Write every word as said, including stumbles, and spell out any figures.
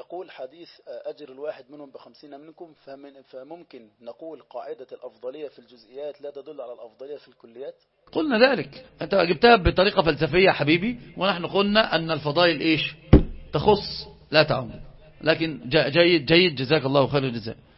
يقول حديث أجر الواحد منهم بخمسين منكم، فممكن نقول قاعدة الأفضلية في الجزئيات لا تدل على الأفضلية في الكليات. قلنا ذلك، أنت جبتها بطريقة فلسفية حبيبي، ونحن قلنا أن الفضائل إيش تخص لا تعم. لكن جيد جيد جزاك الله خير الجزاء.